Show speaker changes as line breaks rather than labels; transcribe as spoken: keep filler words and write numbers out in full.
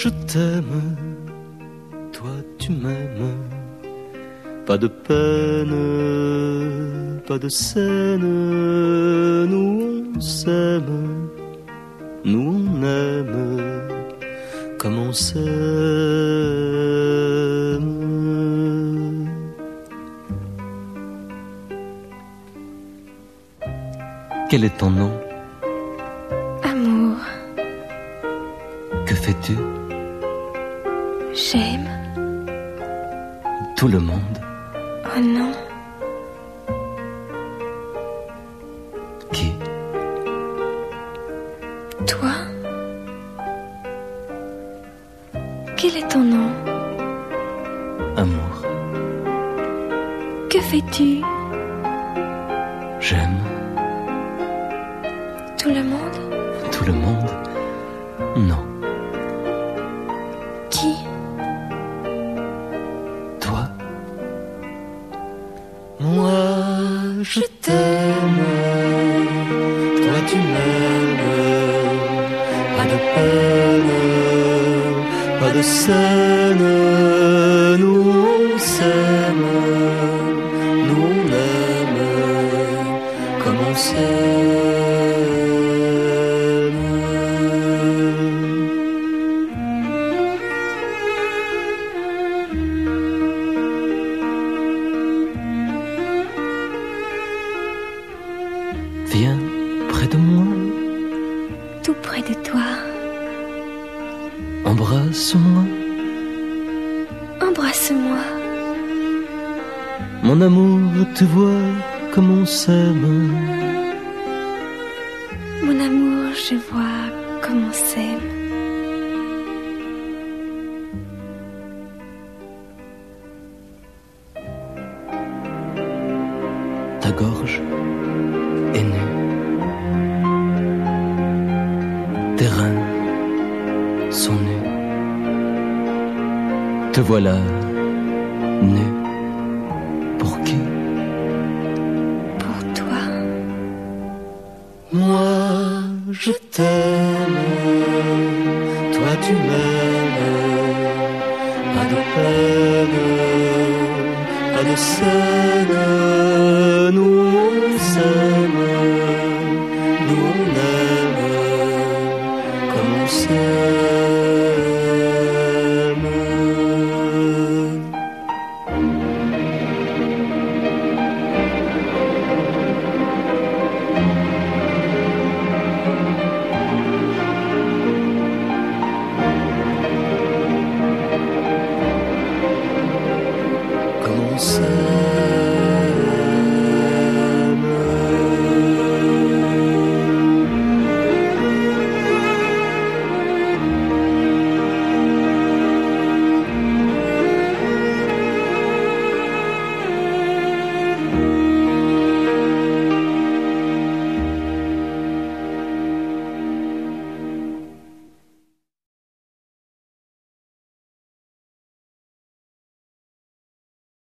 je t'aime, toi tu m'aimes. Pas de peine, pas de scène, nous on s'aime, nous on aime, comme on s'aime. Quel est ton nom?
Amour.
Que fais-tu?
J'aime.
Tout le monde.
Oh non.
Qui?
Toi. Quel est ton nom?
Amour.
Que fais-tu?
J'aime.
Tout le monde?
Tout le monde? Non.
Qui?
Toi. Moi, je t'aime. Toi, tu m'aimes. Pas de peine, pas de scène. Nous, on s'aime. Nous, on aime. Comme on s'aime. Viens près de moi,
Tout près de toi.
embrasse-moi,
Embrasse-moi.
mon amour, tu vois comme on s'aime.
Mon amour, je vois comme on s'aime.
Ta gorge est nue, tes reins sont nus. Te voilà nu. Pour qui?
Pour toi.
Moi, je t'aime. Toi, tu m'aimes. Pas de peine, pas de scène. Nous, on s'aime. Nous, on aime. Comme on s'aime.